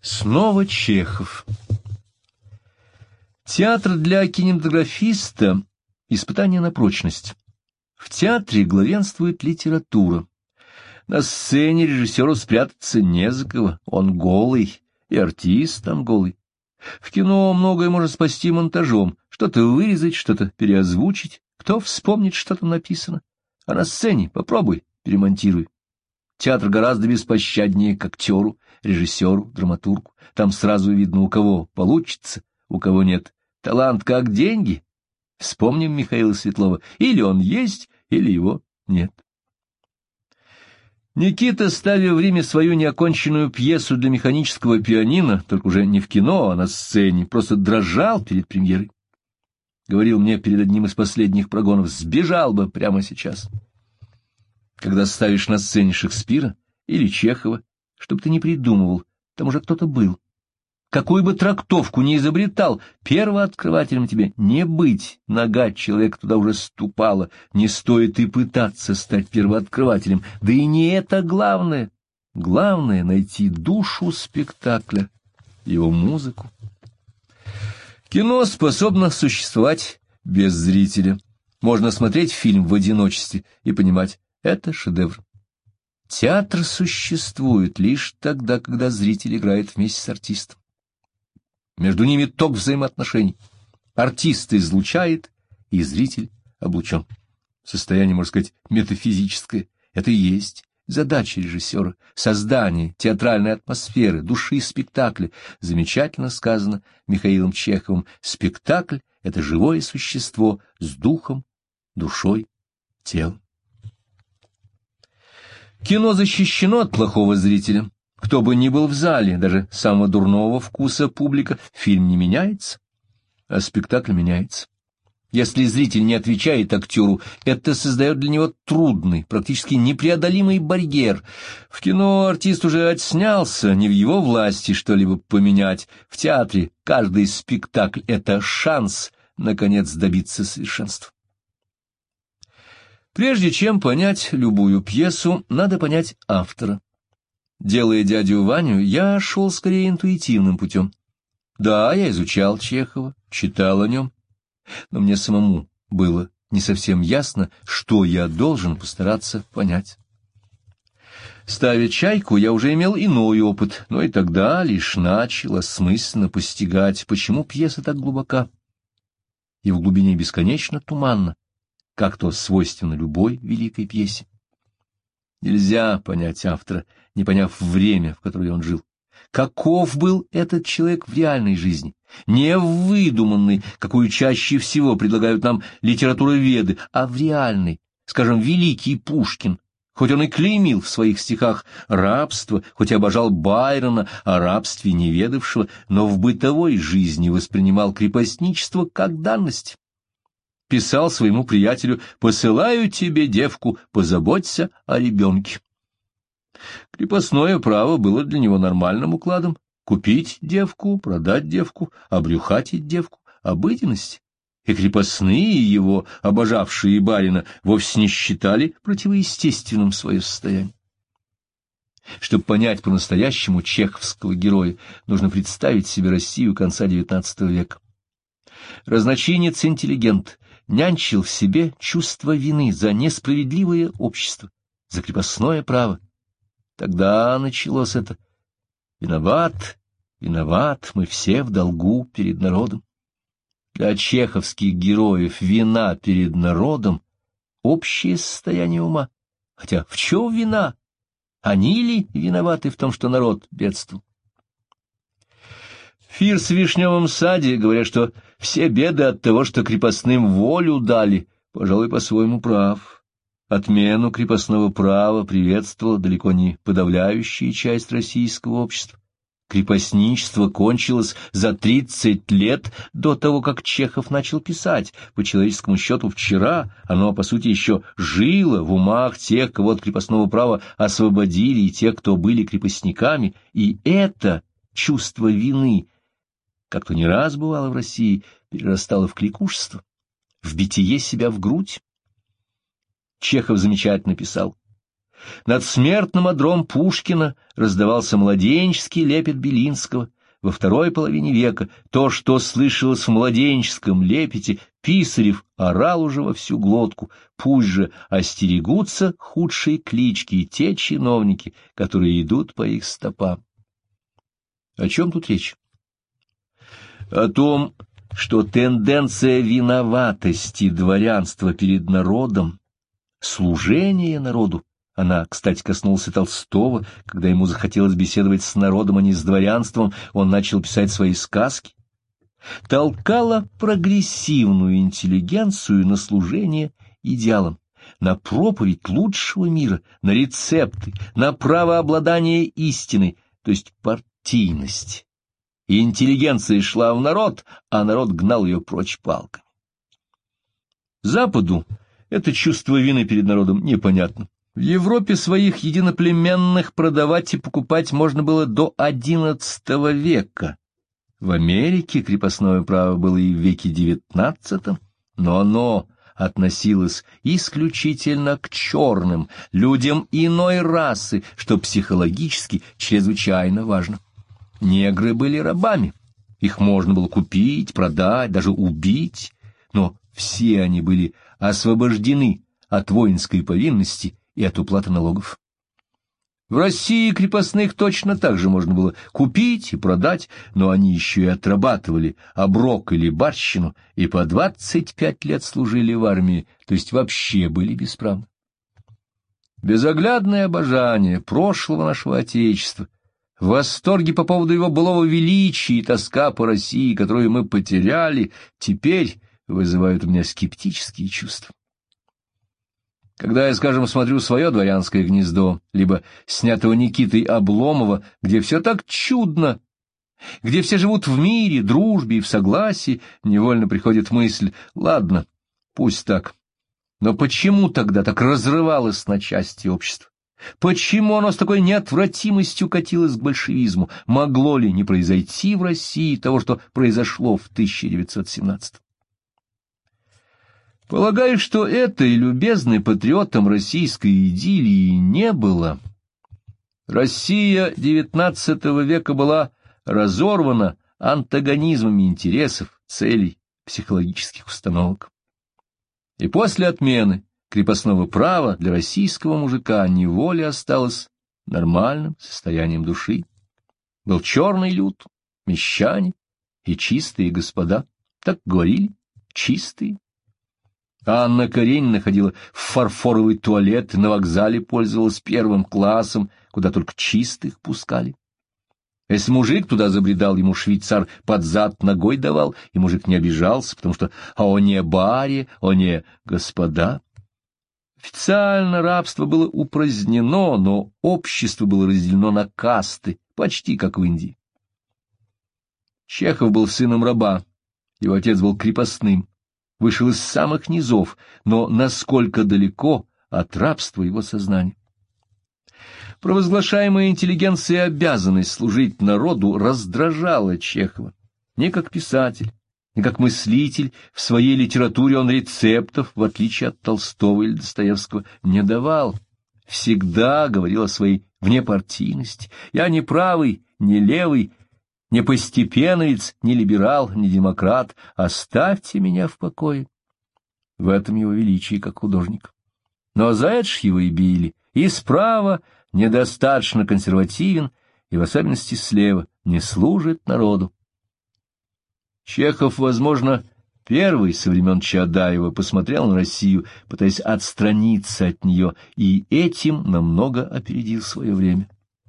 Снова Чехов. Театр для кинематографиста — испытание на прочность. В театре главенствует литература. На сцене режиссеру спрятаться не за кого, он голый, и артист там голый. В кино многое можно спасти монтажом, что-то вырезать, что-то переозвучить, кто вспомнит, что там написано. А на сцене попробуй, перемонтируй. Театр гораздо беспощаднее к актеру, режиссеру, драматургу. Там сразу видно, у кого получится, у кого нет. Талант как деньги. Вспомним Михаила Светлова. Или он есть, или его нет. Никита, ставя в Риме свою неоконченную пьесу для механического пианино, только уже не в кино, а на сцене, просто дрожал перед премьерой. Говорил мне перед одним из последних прогонов: сбежал бы прямо сейчас. Когда ставишь на сцене Шекспира или Чехова, чтоб ты не придумывал, там уже кто-то был. Какую бы трактовку ни изобретал, первооткрывателем тебе не быть, нога человека туда уже ступала, не стоит и пытаться стать первооткрывателем, да и не это главное. Главное — найти душу спектакля, его музыку. Кино способно существовать без зрителя. Можно смотреть фильм в одиночестве и понимать — это шедевр. Театр существует лишь тогда, когда зритель играет вместе с артистом. Между ними ток взаимоотношений. Артист излучает, и зритель облучен. Состояние, можно сказать, метафизическое. Это и есть задача режиссера — создание театральной атмосферы, души спектакля. Замечательно сказано Михаилом Чеховым: спектакль — это живое существо с духом, душой, телом. Кино защищено от плохого зрителя. Кто бы ни был в зале, даже самого дурного вкуса публика, фильм не меняется, а спектакль меняется. Если зритель не отвечает актеру, это создает для него трудный, практически непреодолимый барьер. В кино артист уже отснялся, не в его власти что-либо поменять. В театре каждый спектакль — это шанс, наконец, добиться совершенства. Прежде чем понять любую пьесу, надо понять автора. Делая «Дядю Ваню», я шел скорее интуитивным путем. Да, я изучал Чехова, читал о нем, но мне самому было не совсем ясно, что я должен постараться понять. Ставя «Чайку», я уже имел иной опыт, но и тогда лишь начал осмысленно постигать, почему пьеса так глубока и в глубине бесконечно туманна, как то свойственно любой великой пьесе. Нельзя понять автора, не поняв время, в которое он жил. Каков был этот человек в реальной жизни? Не в выдуманной, какую чаще всего предлагают нам литературоведы, а в реальной, скажем, великий Пушкин. Хоть он и клеймил в своих стихах рабство, хоть и обожал Байрона, о рабстве не ведавшего, но в бытовой жизни воспринимал крепостничество как данность. Писал своему приятелю: «Посылаю тебе девку, позаботься о ребенке». Крепостное право было для него нормальным укладом. Купить девку, продать девку, обрюхатить девку — обыденность. И крепостные его, обожавшие барина, вовсе не считали противоестественным свое состояние. Чтобы понять по-настоящему чеховского героя, нужно представить себе Россию конца XIX века. Разночинец-интеллигент нянчил в себе чувство вины за несправедливое общество, за крепостное право. Тогда началось это: «Виноват, виноват, мы все в долгу перед народом». Для чеховских героев вина перед народом — общее состояние ума. Хотя в чем вина? Они ли виноваты в том, что народ бедствовал? Фирс в «Вишневом саде» говорят, что все беды от того, что крепостным волю дали, пожалуй, по-своему прав. Отмену крепостного права приветствовала далеко не подавляющая часть российского общества. Крепостничество кончилось за 30 лет до того, как Чехов начал писать. По человеческому счету вчера оно, по сути, еще жило в умах тех, кого от крепостного права освободили, и тех, кто были крепостниками. И это чувство вины, как то не раз бывало в России, перерастало в кликушество, в битие себя в грудь. Чехов замечательно писал: Над смертным одром Пушкина раздавался младенческий лепет Белинского. Во второй половине века то, что слышалось в младенческом лепете, Писарев орал уже во всю глотку: пусть же остерегутся худшие клички и те чиновники, которые идут по их стопам. О чем тут речь? О том, что тенденция виноватости дворянства перед народом, служение народу, она, кстати, коснулась и Толстого, когда ему захотелось беседовать с народом, а не с дворянством, он начал писать свои сказки, толкала прогрессивную интеллигенцию на служение идеалам, на проповедь лучшего мира, на рецепты, на право обладания истиной, то есть партийность. И интеллигенция шла в народ, а народ гнал ее прочь палками. Западу это чувство вины перед народом непонятно. В Европе своих единоплеменных продавать и покупать можно было до XI века. В Америке крепостное право было и в веке XIX, но оно относилось исключительно к черным, людям иной расы, что психологически чрезвычайно важно. Негры были рабами, их можно было купить, продать, даже убить, но все они были освобождены от воинской повинности и от уплаты налогов. В России крепостных точно так же можно было купить и продать, но они еще и отрабатывали оброк или барщину, и по 25 лет служили в армии, то есть вообще были бесправны. Безоглядное обожание прошлого нашего Отечества, в восторге по поводу его былого величия и тоска по России, которую мы потеряли, теперь вызывают у меня скептические чувства. Когда я, скажем, смотрю свое дворянское гнездо, либо снятого Никитой Обломова, где все так чудно, где все живут в мире, дружбе и в согласии, невольно приходит мысль: ладно, пусть так, но почему тогда так разрывалось на части общество? Почему оно с такой неотвратимостью катилось к большевизму? Могло ли не произойти в России того, что произошло в 1917? Полагаю, что этой любезной патриотам российской идиллии не было. Россия XIX века была разорвана антагонизмами интересов, целей, психологических установок. И после отмены крепостного права для российского мужика неволя осталась нормальным состоянием души. Был черный люд, мещане и чистые господа, так говорили, чистые. Анна Каренина ходила в фарфоровый туалет и на вокзале пользовалась первым классом, куда только чистых пускали. Если мужик туда забредал, ему швейцар под зад ногой давал, и мужик не обижался, потому что «о не баре, о не господа». Официально рабство было упразднено, но общество было разделено на касты, почти как в Индии. Чехов был сыном раба, его отец был крепостным, вышел из самых низов, но насколько далеко от рабства его сознание. Провозглашаемая интеллигенцией обязанность служить народу раздражала Чехова. Не как писатель, не как мыслитель, в своей литературе он рецептов, в отличие от Толстого или Достоевского, не давал. Всегда говорил о своей внепартийности. Я не правый, не левый, не постепенновец, не либерал, не демократ. Оставьте меня в покое. В этом его величие как художник. Но за это ж его и били. И справа недостаточно консервативен, и в особенности слева не служит народу. Чехов, возможно, первый со времен Чаадаева посмотрел на Россию, пытаясь отстраниться от нее, и этим намного опередил свое время.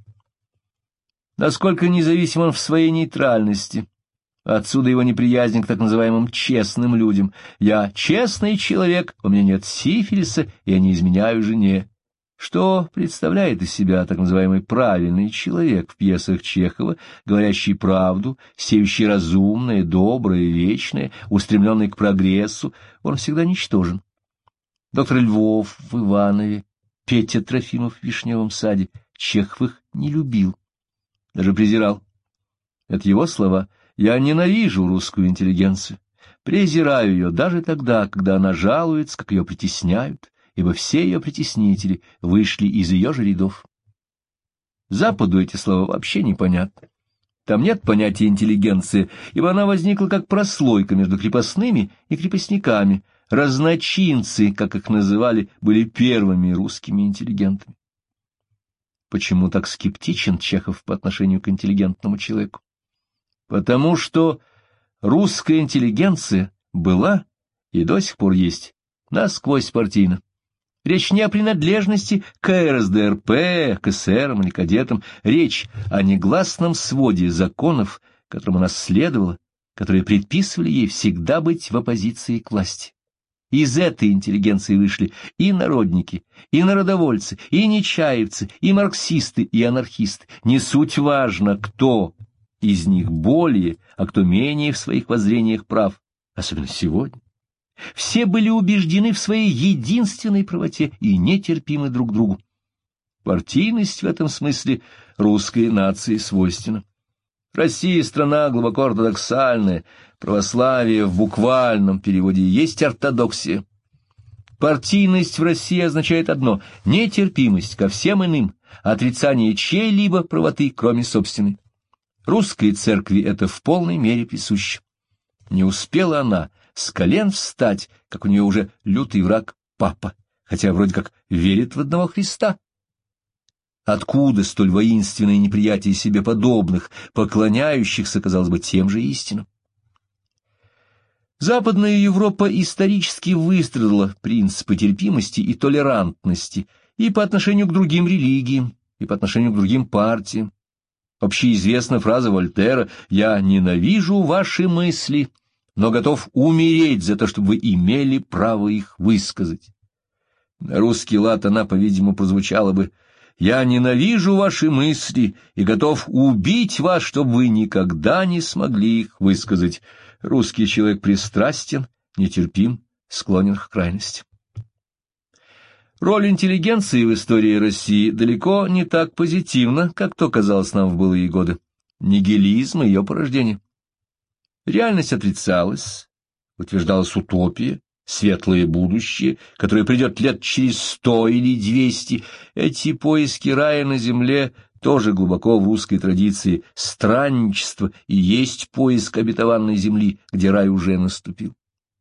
Насколько независим он в своей нейтральности. Отсюда его неприязнь к так называемым честным людям. Я честный человек, у меня нет сифилиса, я не изменяю жене. Что представляет из себя так называемый правильный человек в пьесах Чехова, говорящий правду, сеющий разумное, доброе, вечное, устремленный к прогрессу? Он всегда ничтожен. Доктор Львов в Иванове, Петя Трофимов в Вишневом саде. Чехов их не любил, даже презирал. Это его слова. «Я ненавижу русскую интеллигенцию, презираю ее даже тогда, когда она жалуется, как ее притесняют, ибо все ее притеснители вышли из ее же рядов. Западу эти слова вообще непонятны. Там нет понятия интеллигенции, ибо она возникла как прослойка между крепостными и крепостниками. Разночинцы, как их называли, были первыми русскими интеллигентами. Почему так скептичен Чехов по отношению к интеллигентному человеку? Потому что русская интеллигенция была и до сих пор есть насквозь партийна. Речь не о принадлежности к РСДРП, к эсерам или кадетам, речь о негласном своде законов, которым она следовала, которые предписывали ей всегда быть в оппозиции к власти. Из этой интеллигенции вышли и народники, и народовольцы, и нечаевцы, и марксисты, и анархисты. Не суть важно, кто из них более, а кто менее в своих воззрениях прав, особенно сегодня. Все были убеждены в своей единственной правоте и нетерпимы друг другу. Партийность в этом смысле русской нации свойственна. Россия — страна глубоко ортодоксальная, православие в буквальном переводе есть ортодоксия. Партийность в России означает одно — нетерпимость ко всем иным, отрицание чьей-либо правоты, кроме собственной. Русской церкви это в полной мере присуще. Не успела она с колен встать, как у нее уже лютый враг папа, хотя вроде как верит в одного Христа. Откуда столь воинственное неприятие себе подобных, поклоняющихся, казалось бы, тем же истинам? Западная Европа исторически выстрадала принципы терпимости и толерантности и по отношению к другим религиям, и по отношению к другим партиям. Общеизвестна фраза Вольтера «Я ненавижу ваши мысли, но готов умереть за то, чтобы вы имели право их высказать». На русский лад она, по-видимому, прозвучала бы «Я ненавижу ваши мысли и готов убить вас, чтобы вы никогда не смогли их высказать». Русский человек пристрастен, нетерпим, склонен к крайности. Роль интеллигенции в истории России далеко не так позитивна, как то казалось нам в былые годы. Нигилизм — ее порождение. Реальность отрицалась, утверждалась утопия, светлое будущее, которое придет лет через 100 или 200. Эти поиски рая на земле тоже глубоко в русской традиции. Странничество и есть поиск обетованной земли, где рай уже наступил.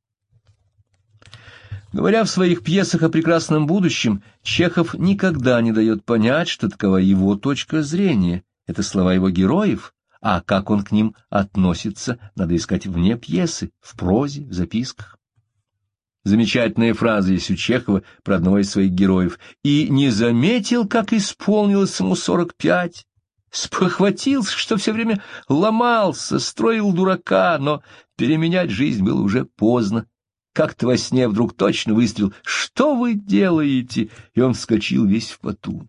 Говоря в своих пьесах о прекрасном будущем, Чехов никогда не дает понять, что такова его точка зрения. Это слова его героев, а как он к ним относится, надо искать вне пьесы, в прозе, в записках. Замечательная фраза есть у Чехова про одного из своих героев. «И не заметил, как исполнилось ему 45. Спохватился, что все время ломался, строил дурака, но переменять жизнь было уже поздно. Как-то во сне вдруг точно выстрел: «Что вы делаете?» И он вскочил весь в поту.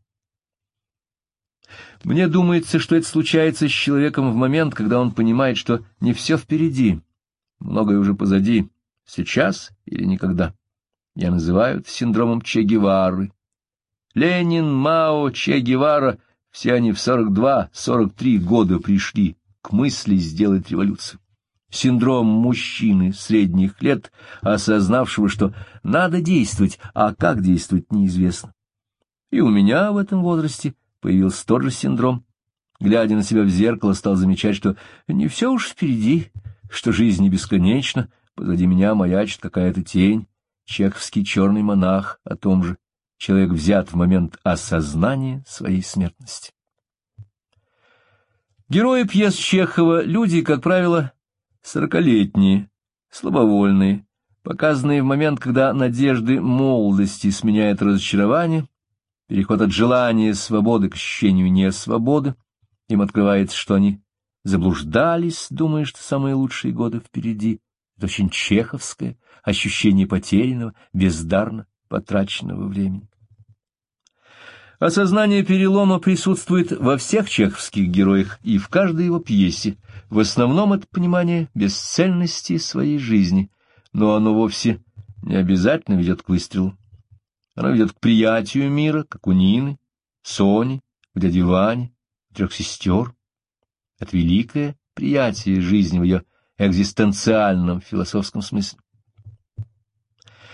Мне думается, что это случается с человеком в момент, когда он понимает, что не все впереди, многое уже позади, сейчас или никогда. Я называю это синдромом Че Гевары. Ленин, Мао, Че Гевара — все они в 42-43 года пришли к мысли сделать революцию. Синдром мужчины средних лет, осознавшего, что надо действовать, а как действовать неизвестно. И у меня в этом возрасте появился тот же синдром. Глядя на себя в зеркало, стал замечать, что не все уж впереди, что жизнь не бесконечна, позади меня маячит какая-то тень, чеховский черный монах о том же. Человек взят в момент осознания своей смертности. Герои пьес Чехова — люди, как правило, 40-летние, слабовольные, показанные в момент, когда надежды молодости сменяют разочарование, переход от желания свободы к ощущению несвободы. Им открывается, что они заблуждались, думая, что самые лучшие годы впереди. Это очень чеховское ощущение потерянного, бездарно потраченного времени. Осознание перелома присутствует во всех чеховских героях и в каждой его пьесе. В основном это понимание бесцельности своей жизни, но оно вовсе не обязательно ведет к выстрелу. Оно ведет к приятию мира, как у Нины, Сони, у дяди Вани, трех сестер. Это великое приятие жизни в ее экзистенциальном философском смысле.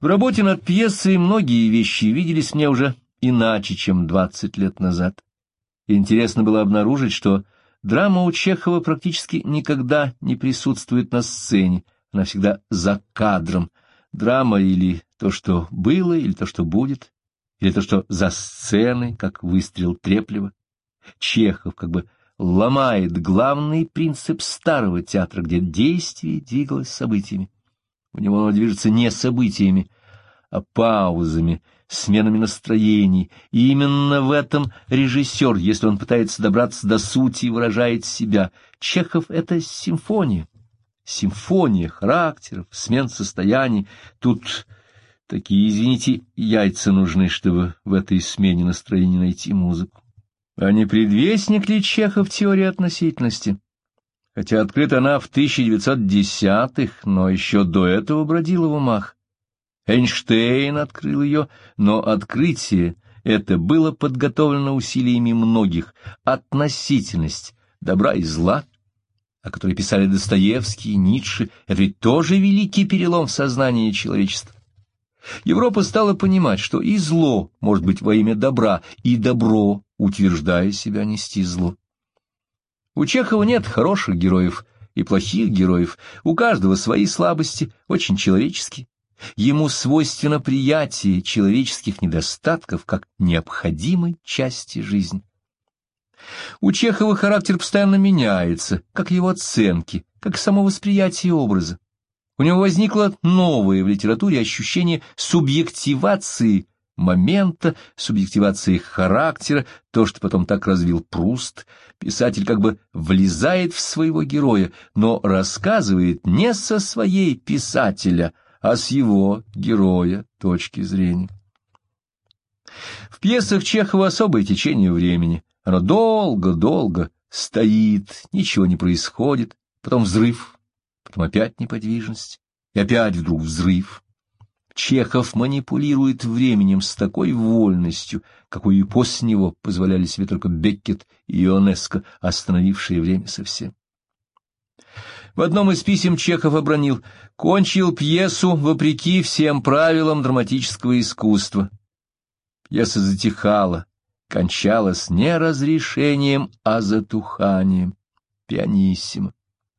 В работе над пьесой многие вещи виделись мне уже иначе, чем 20 лет назад. И интересно было обнаружить, что драма у Чехова практически никогда не присутствует на сцене, она всегда за кадром. Драма или то, что было, или то, что будет, или то, что за сценой, как выстрел Треплева. Чехов как бы ломает главный принцип старого театра, где действие двигалось событиями. У него оно движется не событиями, а паузами, сменами настроений. И именно в этом режиссер, если он пытается добраться до сути и выражает себя. Чехов — это симфония. Симфония характеров, смен состояний. Тут такие, извините, яйца нужны, чтобы в этой смене настроения найти музыку. А не предвестник ли Чехов теории относительности? Хотя открыта она в 1910-х, но еще до этого бродила в умах. Эйнштейн открыл ее, но открытие это было подготовлено усилиями многих. Относительность добра и зла, о которой писали Достоевский и Ницше, это ведь тоже великий перелом в сознании человечества. Европа стала понимать, что и зло может быть во имя добра, и добро, утверждая себя, нести зло. У Чехова нет хороших героев и плохих героев, у каждого свои слабости, очень человеческие. Ему свойственно приятие человеческих недостатков как необходимой части жизни. У Чехова характер постоянно меняется, как его оценки, как само восприятие образа. У него возникло новое в литературе ощущение субъективации момента, субъективации характера, то, что потом так развил Пруст. Писатель как бы влезает в своего героя, но рассказывает не со своей писателя, а с его героя точки зрения. В пьесах Чехова особое течение времени. Оно долго-долго стоит, ничего не происходит, потом взрыв, потом опять неподвижность, и опять вдруг взрыв. Чехов манипулирует временем с такой вольностью, какую и после него позволяли себе только Беккет и Ионеско, остановившие время совсем. В одном из писем Чехов обронил: «Кончил пьесу вопреки всем правилам драматического искусства». Пьеса затихала, кончалась не разрешением, а затуханием. Пианиссимо.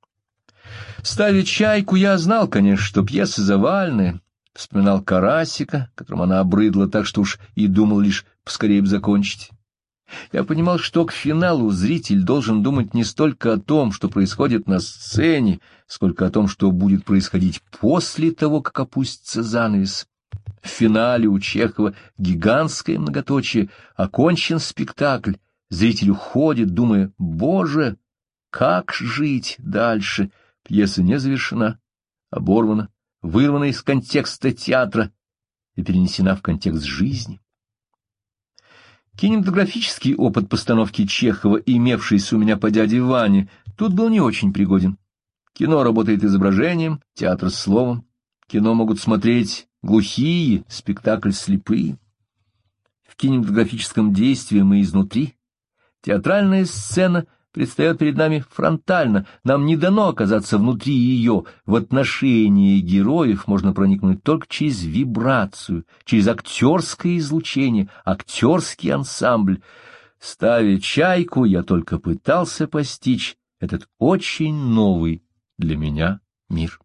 Ставя «Чайку», я знал, конечно, что пьеса завальная. Вспоминал Карасика, которому она обрыдла так, что уж и думал лишь поскорее бы закончить. Я понимал, что к финалу зритель должен думать не столько о том, что происходит на сцене, сколько о том, что будет происходить после того, как опустится занавес. В финале у Чехова гигантское многоточие, окончен спектакль, зритель уходит, думая: «Боже, как жить дальше?» Пьеса не завершена, оборвана, вырвана из контекста театра и перенесена в контекст жизни. Кинематографический опыт постановки Чехова, имевшийся у меня по дяде Ване, тут был не очень пригоден. Кино работает изображением, театр — словом. Кино могут смотреть глухие, спектакль — слепые. В кинематографическом действии мы изнутри. Театральная сцена предстает перед нами фронтально, нам не дано оказаться внутри ее. В отношении героев можно проникнуть только через вибрацию, через актерское излучение, актерский ансамбль. Ставя «Чайку», я только пытался постичь этот очень новый для меня мир.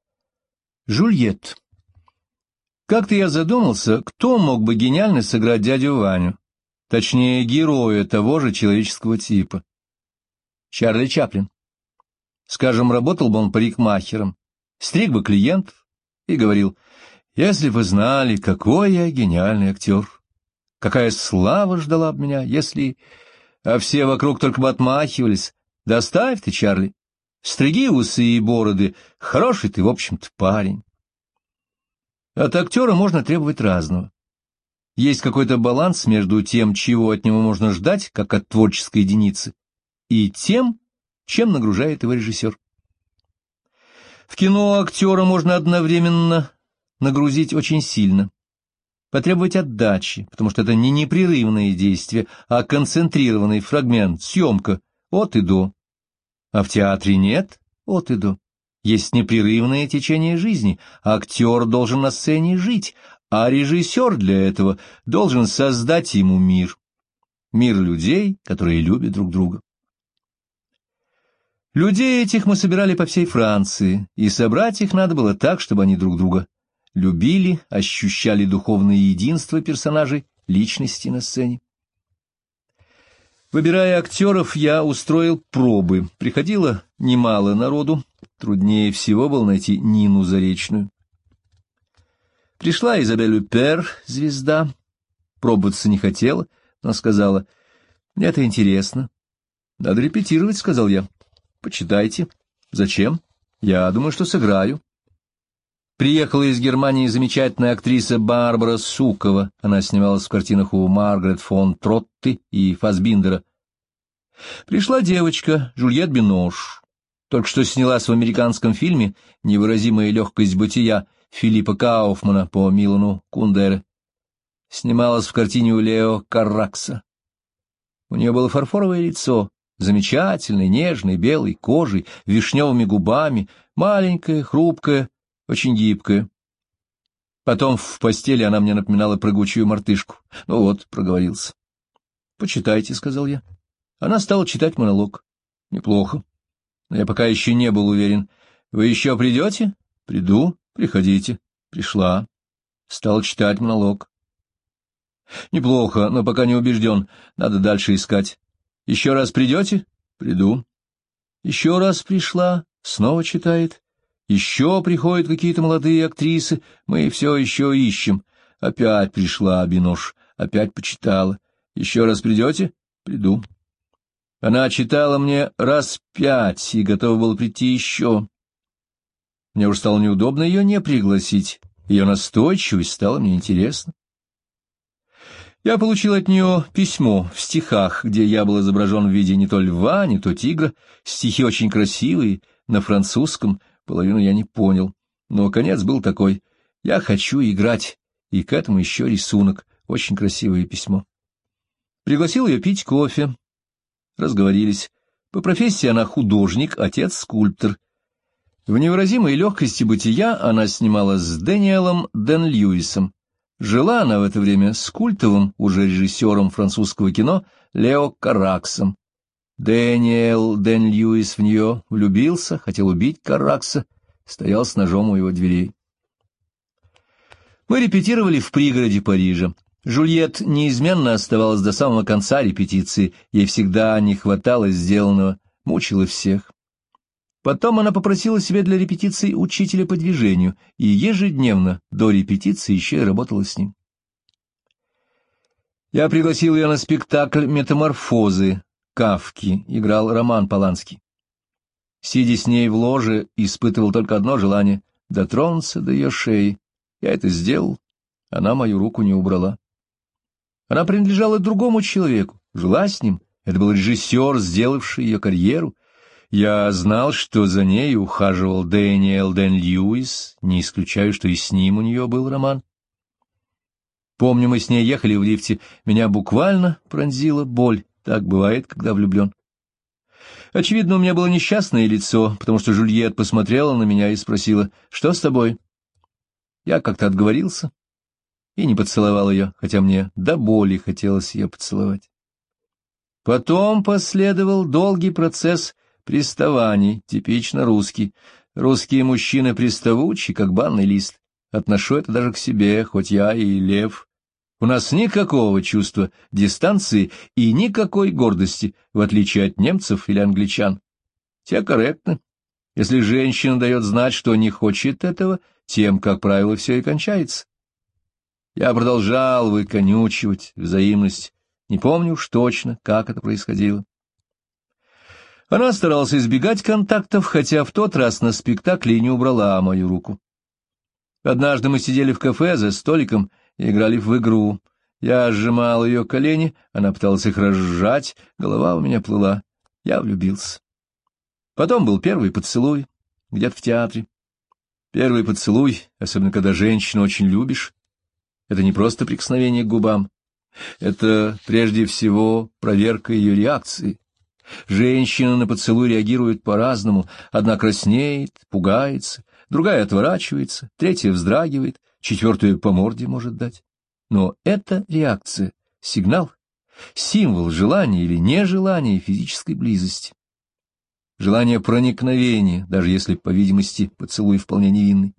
Жюльет. Как-то я задумался, кто мог бы гениально сыграть дядю Ваню, точнее, героя того же человеческого типа. Чарли Чаплин. Скажем, работал бы он парикмахером, стриг бы клиентов и говорил: «Если бы знали, какой я гениальный актер, какая слава ждала бы меня, если...» А все вокруг только бы отмахивались: «Да оставь ты, Чарли, стриги усы и бороды, хороший ты, в общем-то, парень». От актера можно требовать разного. Есть какой-то баланс между тем, чего от него можно ждать, как от творческой единицы, и тем, чем нагружает его режиссер. В кино актера можно одновременно нагрузить очень сильно, потребовать отдачи, потому что это не непрерывное действие, а концентрированный фрагмент, съемка от и до. А в театре нет от и до. есть непрерывное течение жизни, актер должен на сцене жить, а режиссер для этого должен создать ему мир. Мир людей, которые любят друг друга. Людей этих мы собирали по всей Франции, и собрать их надо было так, чтобы они друг друга любили, ощущали духовное единство персонажей, личности на сцене. Выбирая актеров, я устроил пробы. Приходило немало народу, труднее всего было найти Нину Заречную. Пришла Изабель Юппер, звезда, пробоваться не хотела, но сказала: «Мне это интересно». «Надо репетировать», — сказал я. «Почитайте». «Зачем?» «Я думаю, что сыграю». Приехала из Германии замечательная актриса Барбара Сукова. Она снималась в картинах у Маргарет фон Тротты и Фассбиндера. Пришла девочка Жюльет Бинош. Только что снялась в американском фильме «Невыразимая легкость бытия» Филиппа Кауфмана по Милану Кундере. Снималась в картине у Лео Карракса. У нее было фарфоровое лицо, замечательной, нежной, белой кожей, вишневыми губами, маленькая, хрупкая, очень гибкая. Потом в постели она мне напоминала прыгучую мартышку. Ну вот, проговорился. «Почитайте», — сказал я. Она стала читать монолог. Неплохо. Но я пока еще не был уверен. «Вы еще придете?» «Приду. Приходите». Пришла. Стала читать монолог. «Неплохо, но пока не убежден. Надо дальше искать». «Еще раз придете?» «Приду». Еще раз пришла. Снова читает. Еще приходят какие-то молодые актрисы. Мы все еще ищем. Опять пришла Бинош. Опять почитала. «Еще раз придете?» «Приду». Она читала мне раз 5 и готова была прийти еще. Мне уж стало неудобно ее не пригласить. Ее настойчивость стала мне интересна. Я получил от нее письмо в стихах, где я был изображен в виде не то льва, не то тигра. Стихи очень красивые, на французском, половину я не понял. Но конец был такой: «Я хочу играть», и к этому еще рисунок, очень красивое письмо. Пригласил ее пить кофе. Разговорились. По профессии она художник, отец скульптор. В «Невыразимой легкости бытия» она снималась с Дэниелом Дэн-Льюисом. Жила она в это время с культовым, уже режиссером французского кино, Лео Карраксом. Дэниел Дэн-Льюис в нее влюбился, хотел убить Карракса, стоял с ножом у его дверей. Мы репетировали в пригороде Парижа. Жюльет неизменно оставалась до самого конца репетиции, ей всегда не хватало сделанного, мучила всех. Потом она попросила себе для репетиции учителя по движению, и ежедневно до репетиции еще и работала с ним. Я пригласил ее на спектакль «Метаморфозы» Кафки, играл Роман Поланский. Сидя с ней в ложе, испытывал только одно желание — дотронуться до ее шеи. Я это сделал, она мою руку не убрала. Она принадлежала другому человеку, жила с ним, это был режиссер, сделавший ее карьеру. Я знал, что за ней ухаживал Дэниел Дэн-Льюис, не исключаю, что и с ним у нее был роман. Помню, мы с ней ехали в лифте, меня буквально пронзила боль, так бывает, когда влюблен. Очевидно, у меня было несчастное лицо, потому что Жюльет посмотрела на меня и спросила: «Что с тобой?» Я как-то отговорился и не поцеловал ее, хотя мне до боли хотелось ее поцеловать. Потом последовал долгий процесс приставаний, типично русский. Русские мужчины приставучи, как банный лист. Отношу это даже к себе, хоть я и лев. У нас никакого чувства дистанции и никакой гордости, в отличие от немцев или англичан. Те корректны. Если женщина дает знать, что не хочет этого, тем, как правило, все и кончается. Я продолжал выконючивать взаимность. Не помню уж точно, как это происходило. Она старалась избегать контактов, хотя в тот раз на спектакле и не убрала мою руку. Однажды мы сидели в кафе за столиком и играли в игру. Я сжимал ее колени, она пыталась их разжать, голова у меня плыла. Я влюбился. Потом был первый поцелуй, где-то в театре. Первый поцелуй, особенно когда женщину очень любишь, это не просто прикосновение к губам. Это прежде всего проверка ее реакции. Женщины на поцелуй реагируют по-разному. Одна краснеет, пугается, другая отворачивается, третья вздрагивает, четвертая по морде может дать. Но это реакция, сигнал, символ желания или нежелания физической близости. Желание проникновения, даже если, по видимости, поцелуй вполне невинный.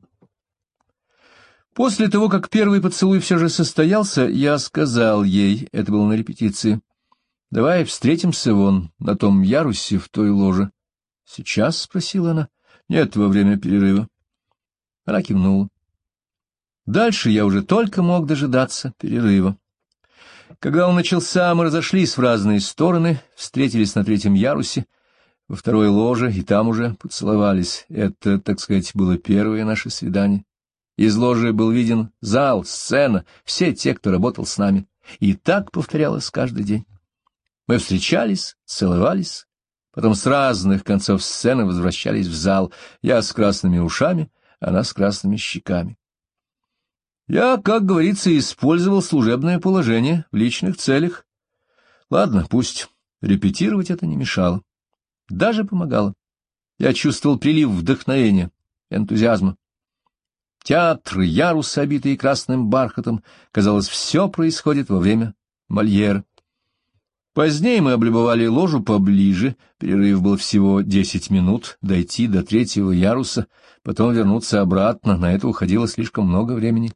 После того, как первый поцелуй все же состоялся, я сказал ей, это было на репетиции: «Давай встретимся вон на том ярусе в той ложе». «Сейчас?» — спросила она. «Нет, во время перерыва». Она кивнула. Дальше я уже только мог дожидаться перерыва. Когда он начался, мы разошлись в разные стороны, встретились на третьем ярусе, во второй ложе, и там уже поцеловались. Это, так сказать, было первое наше свидание. Из ложи был виден зал, сцена, все те, кто работал с нами. И так повторялось каждый день. Мы встречались, целовались, потом с разных концов сцены возвращались в зал. Я с красными ушами, она с красными щеками. Я, как говорится, использовал служебное положение в личных целях. Ладно, пусть. Репетировать это не мешало. Даже помогало. Я чувствовал прилив вдохновения, энтузиазма. Театр, ярусы, обитые красным бархатом, казалось, все происходит во время Мольера. Позднее мы облюбовали ложу поближе, перерыв был всего 10 минут, дойти до третьего яруса, потом вернуться обратно, на это уходило слишком много времени.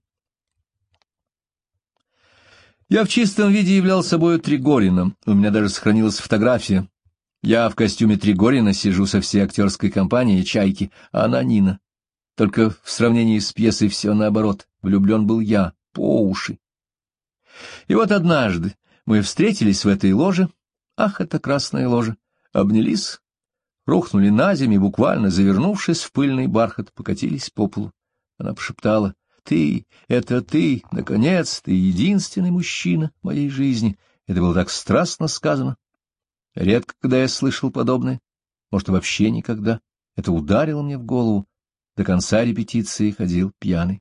Я в чистом виде являл собою Тригорина, у меня даже сохранилась фотография. Я в костюме Тригорина сижу со всей актерской компанией «Чайки», а она Нина. Только в сравнении с пьесой все наоборот, влюблен был я, по уши. И вот однажды мы встретились в этой ложе, ах, это красная ложа, обнялись, рухнули на землю, буквально завернувшись в пыльный бархат, покатились по полу. Она пошептала: «Ты, это ты, наконец, ты единственный мужчина моей жизни». Это было так страстно сказано. Редко, когда я слышал подобное, может, вообще никогда. Это ударило мне в голову. До конца репетиции ходил пьяный.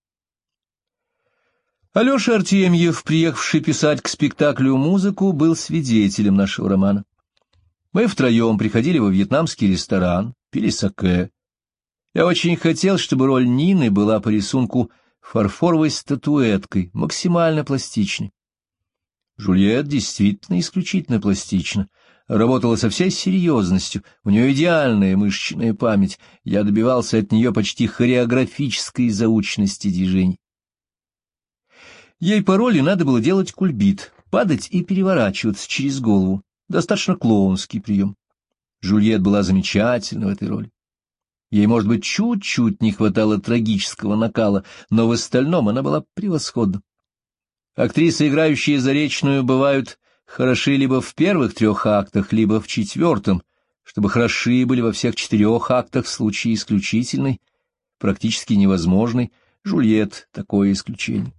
Алеша Артемьев, приехавший писать к спектаклю музыку, был свидетелем нашего романа. Мы втроем приходили во вьетнамский ресторан, пили саке. Я очень хотел, чтобы роль Нины была по рисунку фарфоровой статуэткой, максимально пластичной. Жюльет действительно исключительно пластична, работала со всей серьезностью, у нее идеальная мышечная память, я добивался от нее почти хореографической заученности движений. Ей по роли надо было делать кульбит, падать и переворачиваться через голову, достаточно клоунский прием. Жюльет была замечательна в этой роли. Ей, может быть, чуть-чуть не хватало трагического накала, но в остальном она была превосходна. Актрисы, играющие Заречную, бывают хороши либо в первых 3 актах, либо в 4, чтобы хороши были во всех 4 актах в случае исключительной, практически невозможной. Жюльет — такое исключение.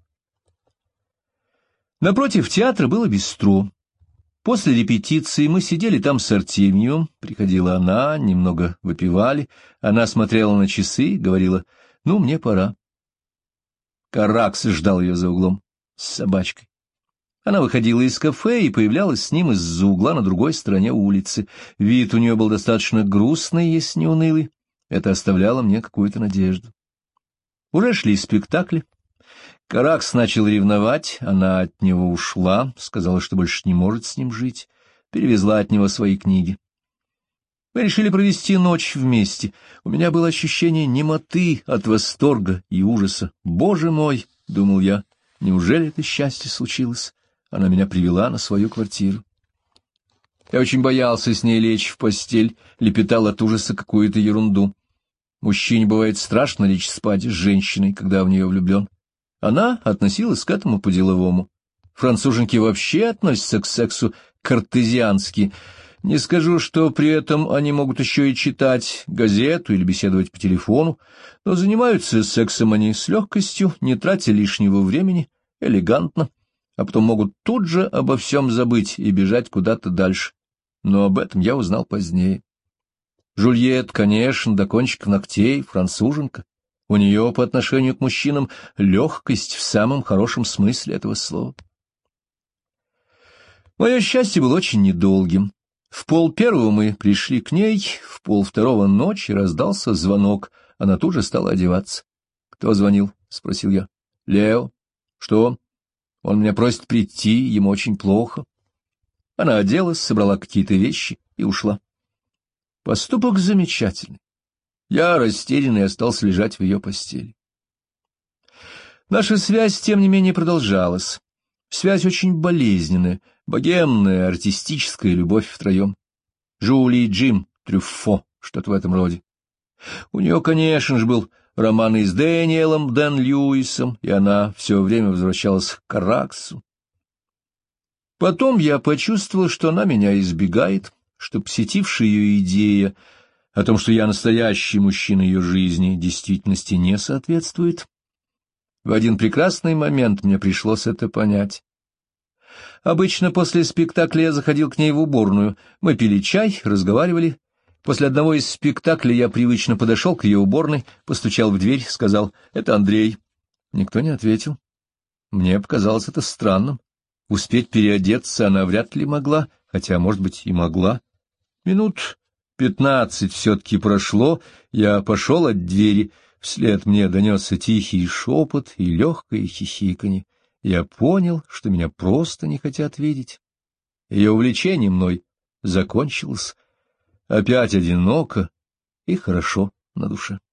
Напротив театра было бистро. После репетиции мы сидели там с Артемьевым, приходила она, немного выпивали, она смотрела на часы, говорила: «Ну, мне пора». Каракс ждал ее за углом с собачкой. Она выходила из кафе и появлялась с ним из-за угла на другой стороне улицы. Вид у нее был достаточно грустный, если не унылый. Это оставляло мне какую-то надежду. Уже шли спектакли. Каракс начал ревновать, она от него ушла, сказала, что больше не может с ним жить, перевезла от него свои книги. Мы решили провести ночь вместе. У меня было ощущение немоты от восторга и ужаса. «Боже мой!» — думал я, — «неужели это счастье случилось?» Она меня привела на свою квартиру. Я очень боялся с ней лечь в постель, лепетал от ужаса какую-то ерунду. Мужчине бывает страшно лечь спать с женщиной, когда в нее влюблен. Она относилась к этому по-деловому. Француженки вообще относятся к сексу картезиански. Не скажу, что при этом они могут еще и читать газету или беседовать по телефону, но занимаются сексом они с легкостью, не тратя лишнего времени, элегантно, а потом могут тут же обо всем забыть и бежать куда-то дальше. Но об этом я узнал позднее. Жюльет, конечно, до кончиков ногтей, француженка. У нее по отношению к мужчинам легкость в самом хорошем смысле этого слова. Мое счастье было очень недолгим. В 1:30 мы пришли к ней, в 1:30 ночи раздался звонок, она тут же стала одеваться. — Кто звонил? — спросил я. — Лео. — Что? Он меня просит прийти, ему очень плохо. Она оделась, собрала какие-то вещи и ушла. Поступок замечательный. Я, растерянный, остался лежать в ее постели. Наша связь, тем не менее, продолжалась. Связь очень болезненная, богемная, артистическая любовь втроем. Жюли и Джим Трюффо, что-то в этом роде. У нее, конечно же, был роман и с Дэниелом Дэн Льюисом, и она все время возвращалась к Караксу. Потом я почувствовал, что она меня избегает, что посетившая ее идея о том, что я настоящий мужчина ее жизни, действительности не соответствует. В один прекрасный момент мне пришлось это понять. Обычно после спектакля я заходил к ней в уборную. Мы пили чай, разговаривали. После одного из спектаклей я привычно подошел к ее уборной, постучал в дверь, сказал: «Это Андрей». Никто не ответил. Мне показалось это странным. Успеть переодеться она вряд ли могла, хотя, может быть, и могла. Минут 15 все-таки прошло, я пошел от двери, вслед мне донесся тихий шепот и легкое хихиканье. Я понял, что меня просто не хотят видеть. Ее увлечение мной закончилось. Опять одиноко и хорошо на душе.